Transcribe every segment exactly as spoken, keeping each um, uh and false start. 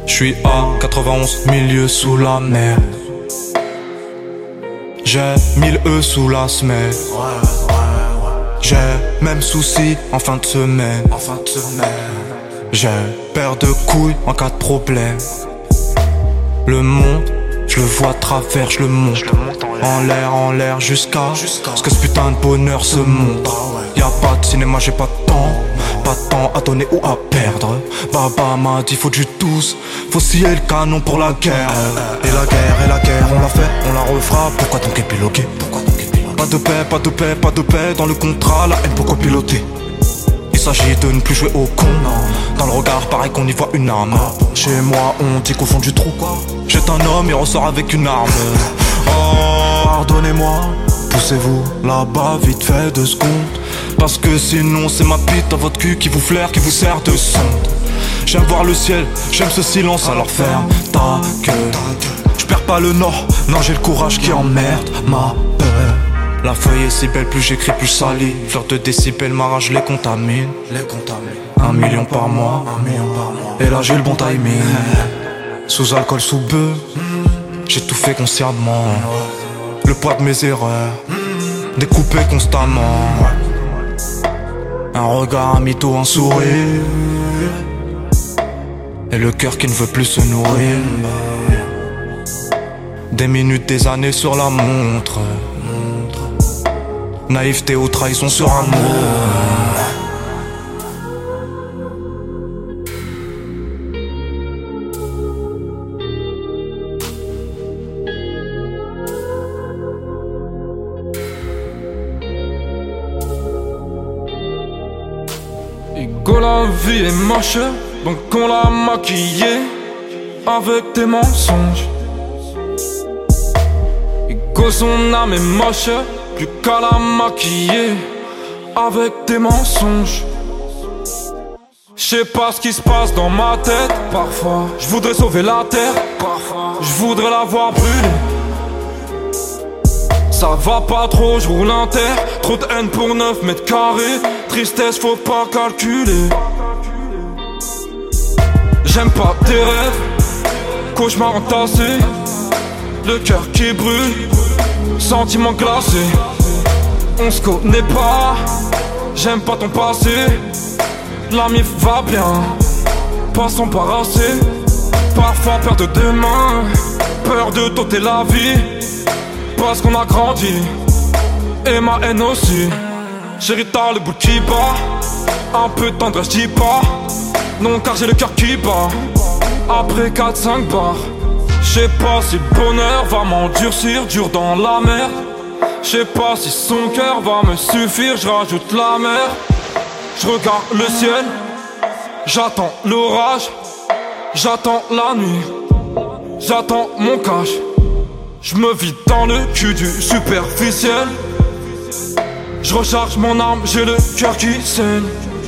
J'suis à quatre-vingt-onze, milieu sous la mer. J'ai mille E sous la semaine. J'ai même souci en fin de semaine. J'ai paire de couilles en cas de problème. Le monde, je le vois à travers, je le monte. En l'air, en l'air, jusqu'à ce que ce putain de bonheur se monte. Y'a pas de cinéma, j'ai pas de temps. Pas de temps à donner ou à perdre. Baba m'a dit faut du douze. Faut scier le canon pour la guerre. Et la guerre, et la guerre, on l'a fait, on la refera. Pourquoi donc épiloguer? Pas de paix, pas de paix, pas de paix. Dans le contrat, la haine pourquoi piloter? Il s'agit de ne plus jouer au con. Dans le regard, pareil qu'on y voit une arme. Chez moi, on dit qu'au fond du trou, jette un homme et ressort avec une arme. Oh, pardonnez-moi, poussez-vous là-bas vite fait deux secondes. Parce que sinon c'est ma bite dans votre cul qui vous flaire, qui vous sert de sonde. J'aime voir le ciel, j'aime ce silence, alors ferme ta gueule. J'perds pas le nord, non j'ai le courage qui emmerde ma peur. La feuille est si belle, plus j'écris plus salie. Fleur de décibels, ma rage les contamine. Un million par mois, et là j'ai le bon timing. Sous alcool, sous bœuf, j'ai tout fait consciemment. Le poids de mes erreurs, découpé constamment. Un regard, un mytho, un sourire, et le cœur qui ne veut plus se nourrir. Des minutes, des années sur la montre. Naïveté ou trahison sur un mot. Ego, la vie est moche, donc on l'a maquillée avec des mensonges. Ego, son âme est moche, plus qu'à la maquiller avec des mensonges. J'sais pas ce qui se passe dans ma tête. Parfois, je voudrais sauver la terre. Parfois, je voudrais la voir brûler. Ça va pas trop, je roule un terre. Trop de haine pour neuf mètres carrés. Tristesse, faut pas calculer. J'aime pas tes rêves, cauchemar entassé. Le cœur qui brûle, sentiment glacé. On se connaît pas, j'aime pas ton passé. La mif va bien, pas s'embarrasser. Parfois peur de demain, peur de tenter la vie. Parce qu'on a grandi, et ma haine aussi. Chérie, t'as le bout qui bat. Un peu de tendresse, j'dis pas. Non, car j'ai le cœur qui bat. Après quatre cinq bars, j'sais pas si le bonheur va m'endurcir, dur dans la merde. J'sais pas si son cœur va me suffire, j'rajoute la mer. J'regarde le ciel, j'attends l'orage. J'attends la nuit, j'attends mon cash. J'me vide dans le cul du superficiel. J'recharge mon âme, j'ai le cœur qui saigne.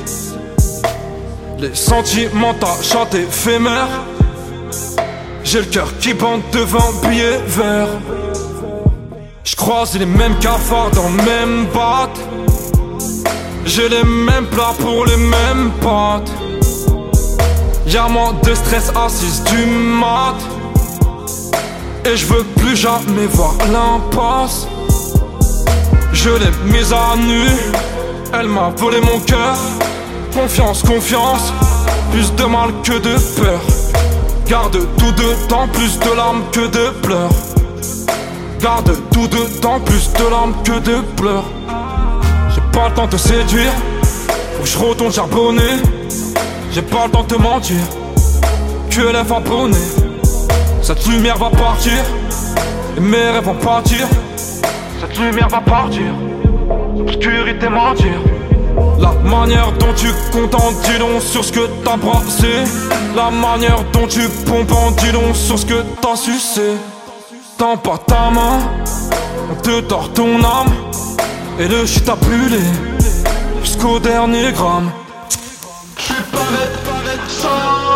Les sentiments tachent éphémères. J'ai le cœur qui bande devant billet vert. J'croise les mêmes cafards dans le même batte. J'ai les mêmes plats pour les mêmes pâtes. Y'a moins de stress à six du mat. Et je veux plus jamais voir l'impasse. Je l'ai mise à nu, elle m'a volé mon cœur. Confiance, confiance, plus de mal que de peur. Garde tout dedans, plus de larmes que de pleurs. Garde tout dedans, plus de larmes que de pleurs. J'ai pas le temps de te séduire, faut que je retourne charbonner. J'ai pas le temps de te mentir, que lève abonné. Cette lumière va partir, et mes rêves vont partir. Cette lumière va partir, l'obscurité mentir. La manière dont tu comptes en dis long sur ce que t'as brassé. La manière dont tu pompes en dis long sur ce que t'as sucé. Tends pas ta main, on te tord ton âme. Et le shit a brûlé, jusqu'au dernier gramme. J'suis pas net, pas net, ça.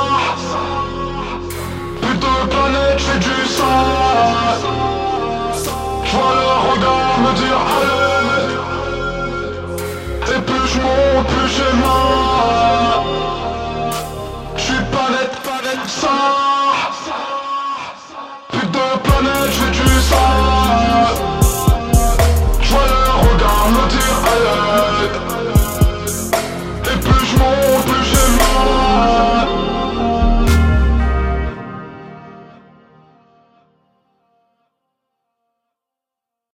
Plutôt pas net, j'fais du sale. J'vois le regard me dire allez. Et plus j'monte, plus j'ai mal. J'suis pas net, pas net, ça.